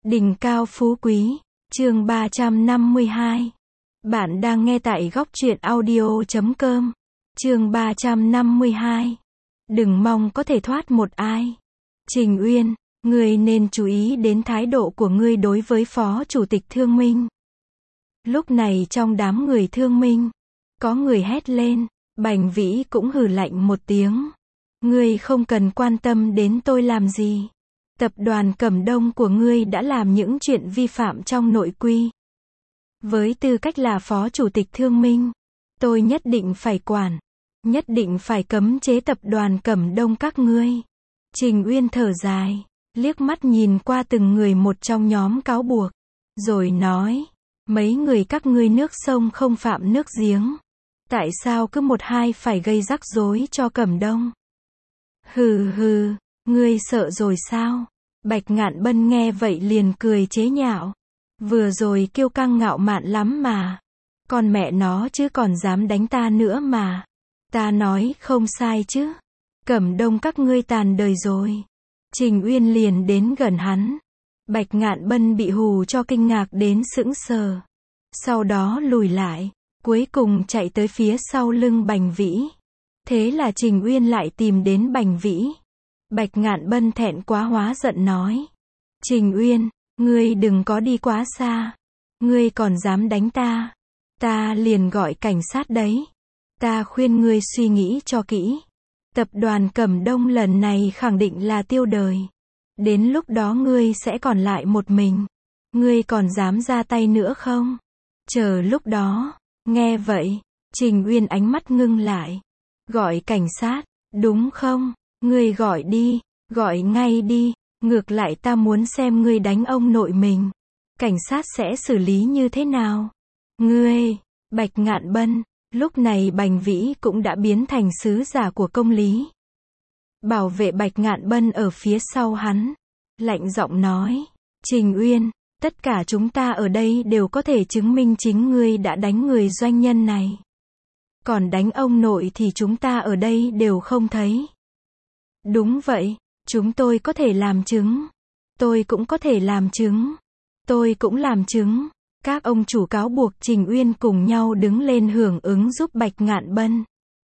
Đỉnh cao phú quý, chương 352. Bạn đang nghe tại góc truyện audio.com. Chương 352. Đừng mong có thể thoát một ai. Trình Uyên, ngươi nên chú ý đến thái độ của ngươi đối với Phó Chủ tịch Thương Minh. Lúc này trong đám người Thương Minh, có người hét lên, Bành Vĩ cũng hừ lạnh một tiếng. Ngươi không cần quan tâm đến tôi làm gì. Tập đoàn Cẩm Đông của ngươi đã làm những chuyện vi phạm trong nội quy. Với tư cách là Phó Chủ tịch Thương Minh, tôi nhất định phải quản, nhất định phải cấm chế tập đoàn Cẩm Đông các ngươi. Trình Uyên thở dài, liếc mắt nhìn qua từng người một trong nhóm cáo buộc, rồi nói, mấy người các ngươi nước sông không phạm nước giếng. Tại sao cứ một hai phải gây rắc rối cho Cẩm Đông? Hừ hừ, ngươi sợ rồi sao? Bạch Ngạn Bân nghe vậy liền cười chế nhạo. Vừa rồi kiêu căng ngạo mạn lắm mà. Con mẹ nó chứ còn dám đánh ta nữa mà. Ta nói không sai chứ. Cẩm Đông các ngươi tàn đời rồi. Trình Uyên liền đến gần hắn. Bạch Ngạn Bân bị hù cho kinh ngạc đến sững sờ. Sau đó lùi lại, cuối cùng chạy tới phía sau lưng Bành Vĩ. Thế là Trình Uyên lại tìm đến Bành Vĩ. Bạch Ngạn Bân thẹn quá hóa giận nói. Trình Uyên, ngươi đừng có đi quá xa. Ngươi còn dám đánh ta. Ta liền gọi cảnh sát đấy. Ta khuyên ngươi suy nghĩ cho kỹ. Tập đoàn Cẩm Đông lần này khẳng định là tiêu đời. Đến lúc đó ngươi sẽ còn lại một mình. Ngươi còn dám ra tay nữa không? Chờ lúc đó. Nghe vậy, Trình Uyên ánh mắt ngưng lại. Gọi cảnh sát, đúng không? Ngươi gọi đi, gọi ngay đi, ngược lại ta muốn xem ngươi đánh ông nội mình. Cảnh sát sẽ xử lý như thế nào? Ngươi, Bạch Ngạn Bân, lúc này Bành Vĩ cũng đã biến thành sứ giả của công lý. Bảo vệ Bạch Ngạn Bân ở phía sau hắn, lạnh giọng nói, Trình Uyên, tất cả chúng ta ở đây đều có thể chứng minh chính ngươi đã đánh người doanh nhân này. Còn đánh ông nội thì chúng ta ở đây đều không thấy. Đúng vậy, chúng tôi có thể làm chứng. Tôi cũng có thể làm chứng. Tôi cũng làm chứng. Các ông chủ cáo buộc Trình Uyên cùng nhau đứng lên hưởng ứng giúp Bạch Ngạn Bân.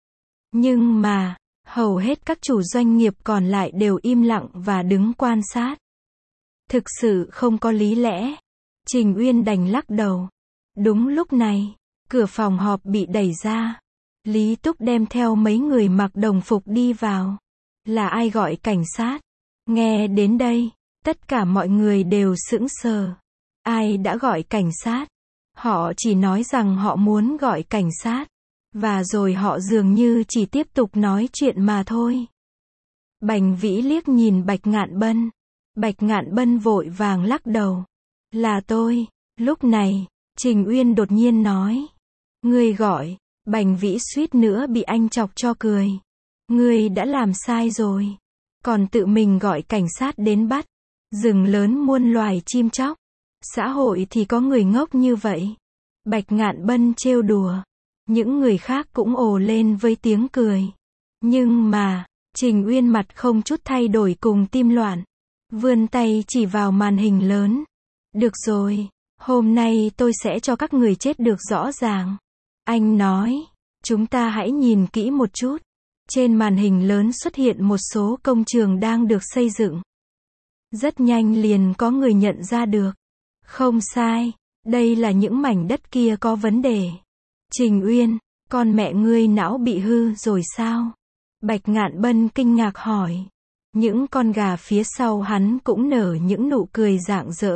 Nhưng mà, hầu hết các chủ doanh nghiệp còn lại đều im lặng và đứng quan sát. Thực sự không có lý lẽ. Trình Uyên đành lắc đầu. Đúng lúc này, cửa phòng họp bị đẩy ra. Lý Túc đem theo mấy người mặc đồng phục đi vào. Là ai gọi cảnh sát? Nghe đến đây, tất cả mọi người đều sững sờ. Ai đã gọi cảnh sát? Họ chỉ nói rằng họ muốn gọi cảnh sát. Và rồi họ dường như chỉ tiếp tục nói chuyện mà thôi. Bành Vĩ liếc nhìn Bạch Ngạn Bân. Bạch Ngạn Bân vội vàng lắc đầu. Là tôi. Lúc này, Trình Uyên đột nhiên nói. Ngươi gọi. Bành Vĩ suýt nữa bị anh chọc cho cười. Ngươi đã làm sai rồi. Còn tự mình gọi cảnh sát đến bắt. Rừng lớn muôn loài chim chóc. Xã hội thì có người ngốc như vậy. Bạch Ngạn Bân trêu đùa. Những người khác cũng ồ lên với tiếng cười. Nhưng mà, Trình Uyên mặt không chút thay đổi cùng tim loạn. Vươn tay chỉ vào màn hình lớn. Được rồi, hôm nay tôi sẽ cho các người chết được rõ ràng. Anh nói, chúng ta hãy nhìn kỹ một chút. Trên màn hình lớn xuất hiện một số công trường đang được xây dựng. Rất nhanh liền có người nhận ra được. Không sai, đây là những mảnh đất kia có vấn đề. Trình Uyên, con mẹ ngươi não bị hư rồi sao? Bạch Ngạn Bân kinh ngạc hỏi. Những con gà phía sau hắn cũng nở những nụ cười rạng rỡ.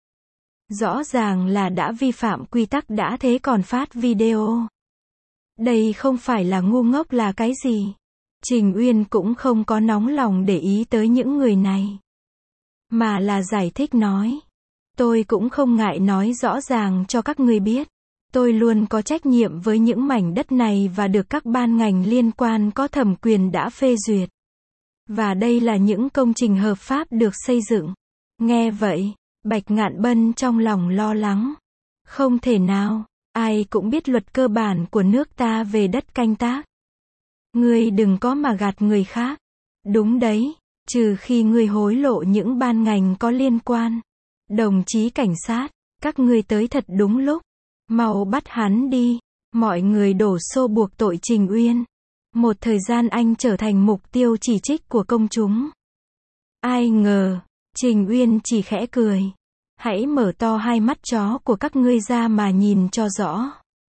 Rõ ràng là đã vi phạm quy tắc đã thế còn phát video. Đây không phải là ngu ngốc là cái gì. Trình Uyên cũng không có nóng lòng để ý tới những người này. Mà là giải thích nói. Tôi cũng không ngại nói rõ ràng cho các ngươi biết. Tôi luôn có trách nhiệm với những mảnh đất này và được các ban ngành liên quan có thẩm quyền đã phê duyệt. Và đây là những công trình hợp pháp được xây dựng. Nghe vậy, Bạch Ngạn Bân trong lòng lo lắng. Không thể nào, ai cũng biết luật cơ bản của nước ta về đất canh tác. Ngươi đừng có mà gạt người khác. Đúng đấy, trừ khi ngươi hối lộ những ban ngành có liên quan. Đồng chí cảnh sát, các ngươi tới thật đúng lúc. Mau bắt hắn đi. Mọi người đổ xô buộc tội Trình Uyên. Một thời gian anh trở thành mục tiêu chỉ trích của công chúng. Ai ngờ, Trình Uyên chỉ khẽ cười. Hãy mở to hai mắt chó của các ngươi ra mà nhìn cho rõ.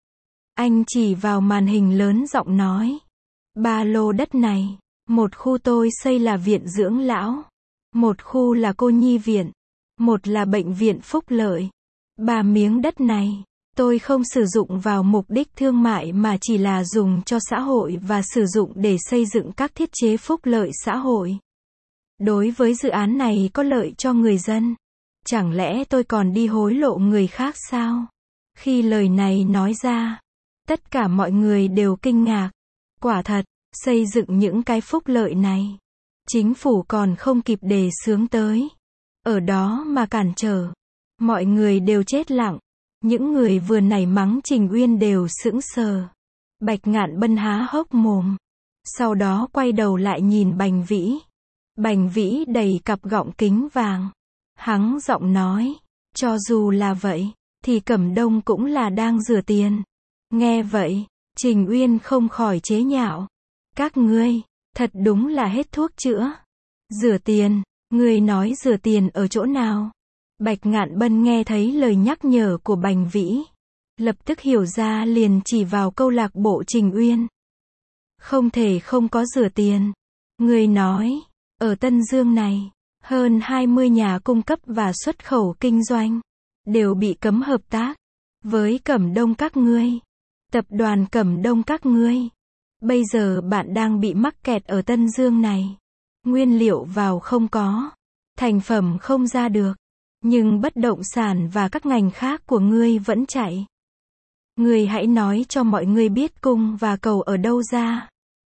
Anh chỉ vào màn hình lớn giọng nói. 3 lô đất này, một khu tôi xây là viện dưỡng lão, một khu là cô nhi viện, một là bệnh viện phúc lợi. 3 miếng đất này, tôi không sử dụng vào mục đích thương mại mà chỉ là dùng cho xã hội và sử dụng để xây dựng các thiết chế phúc lợi xã hội. Đối với dự án này có lợi cho người dân. Chẳng lẽ tôi còn đi hối lộ người khác sao? Khi lời này nói ra, tất cả mọi người đều kinh ngạc. Quả thật, xây dựng những cái phúc lợi này, chính phủ còn không kịp đề xướng tới. Ở đó mà cản trở. Mọi người đều chết lặng. Những người vừa nảy mắng Trình Uyên đều sững sờ. Bạch Ngạn Bân há hốc mồm. Sau đó quay đầu lại nhìn Bành Vĩ. Bành Vĩ đầy cặp gọng kính vàng. Hắng giọng nói, cho dù là vậy, thì Cẩm Đông cũng là đang rửa tiền. Nghe vậy, Trình Uyên không khỏi chế nhạo. Các ngươi, thật đúng là hết thuốc chữa. Rửa tiền, ngươi nói rửa tiền ở chỗ nào? Bạch Ngạn Bân nghe thấy lời nhắc nhở của Bành Vĩ. Lập tức hiểu ra liền chỉ vào câu lạc bộ Trình Uyên. Không thể không có rửa tiền. Ngươi nói, ở Tân Dương này, hơn 20 nhà cung cấp và xuất khẩu kinh doanh đều bị cấm hợp tác với Cẩm Đông các ngươi. Tập đoàn Cẩm Đông các ngươi. Bây giờ bạn đang bị mắc kẹt ở Tân Dương này. Nguyên liệu vào không có, thành phẩm không ra được, nhưng bất động sản và các ngành khác của ngươi vẫn chạy. Ngươi hãy nói cho mọi người biết cung và cầu ở đâu ra.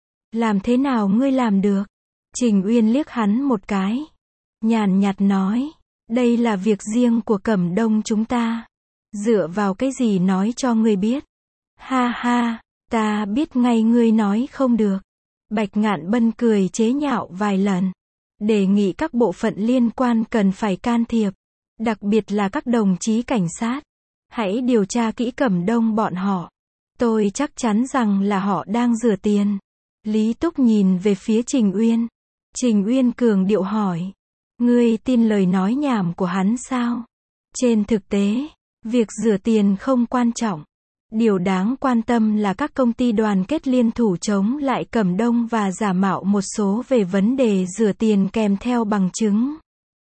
Làm thế nào ngươi làm được? Trình Uyên liếc hắn một cái. Nhàn nhạt nói, đây là việc riêng của Cẩm Đông chúng ta. Dựa vào cái gì nói cho ngươi biết? Ha ha, ta biết ngay ngươi nói không được. Bạch Ngạn Bân cười chế nhạo vài lần. Đề nghị các bộ phận liên quan cần phải can thiệp. Đặc biệt là các đồng chí cảnh sát. Hãy điều tra kỹ Cẩm Đông bọn họ. Tôi chắc chắn rằng là họ đang rửa tiền. Lý Túc nhìn về phía Trình Uyên. Trình Uyên cường điệu hỏi. Ngươi tin lời nói nhảm của hắn sao? Trên thực tế, việc rửa tiền không quan trọng. Điều đáng quan tâm là các công ty đoàn kết liên thủ chống lại Cẩm Đông và giả mạo một số về vấn đề rửa tiền kèm theo bằng chứng.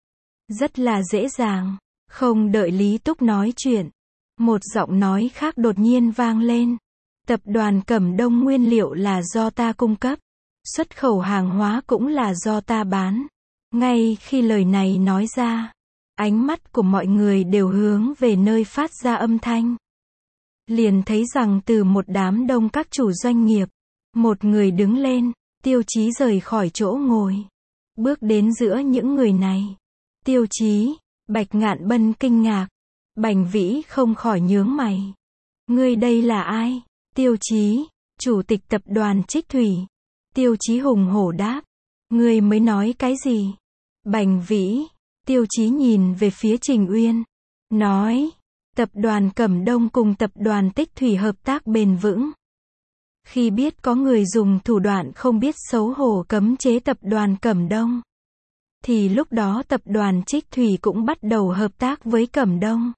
Rất là dễ dàng. Không đợi Lý Túc nói chuyện, một giọng nói khác đột nhiên vang lên. Tập đoàn Cẩm Đông nguyên liệu là do ta cung cấp. Xuất khẩu hàng hóa cũng là do ta bán. Ngay khi lời này nói ra, ánh mắt của mọi người đều hướng về nơi phát ra âm thanh. Liền thấy rằng từ một đám đông các chủ doanh nghiệp, một người đứng lên, Tiêu Chí rời khỏi chỗ ngồi, bước đến giữa những người này. Tiêu Chí, Bạch Ngạn Bân kinh ngạc, Bành Vĩ không khỏi nhướng mày. Ngươi đây là ai? Tiêu Chí, chủ tịch tập đoàn Trích Thủy. Tiêu Chí hùng hổ đáp. Ngươi mới nói cái gì? Bành Vĩ, Tiêu Chí nhìn về phía Trình Uyên, nói, tập đoàn Cẩm Đông cùng tập đoàn Tích Thủy hợp tác bền vững. Khi biết có người dùng thủ đoạn không biết xấu hổ cấm chế tập đoàn Cẩm Đông, thì lúc đó tập đoàn Trích Thủy cũng bắt đầu hợp tác với Cẩm Đông.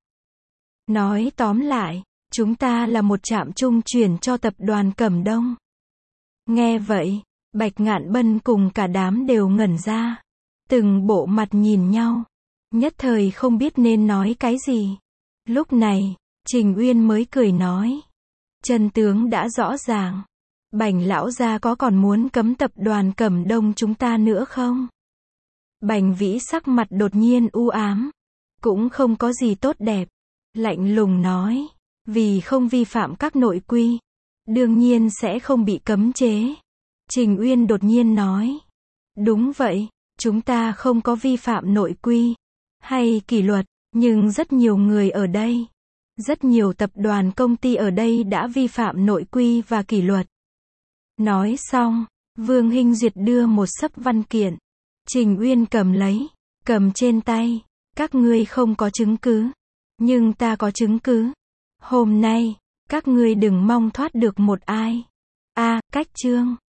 Nói tóm lại, chúng ta là một trạm trung chuyển cho tập đoàn Cẩm Đông. Nghe vậy, Bạch Ngạn Bân cùng cả đám đều ngẩn ra. Từng bộ mặt nhìn nhau. Nhất thời không biết nên nói cái gì. Lúc này, Trình Uyên mới cười nói. Chân tướng đã rõ ràng. Bành lão gia có còn muốn cấm tập đoàn Cẩm Đông chúng ta nữa không? Bành Vĩ sắc mặt đột nhiên u ám. Cũng không có gì tốt đẹp. Lạnh lùng nói. Vì không vi phạm các nội quy, đương nhiên sẽ không bị cấm chế. Trình Uyên đột nhiên nói. Đúng vậy, chúng ta không có vi phạm nội quy hay kỷ luật, nhưng rất nhiều người ở đây, rất nhiều tập đoàn công ty ở đây đã vi phạm nội quy và kỷ luật. Nói xong, Vương Hinh Duyệt đưa một xấp văn kiện. Trình Uyên cầm lấy, cầm trên tay. Các ngươi không có chứng cứ. Nhưng ta có chứng cứ. Hôm nay, các ngươi đừng mong thoát được một ai. Cách chương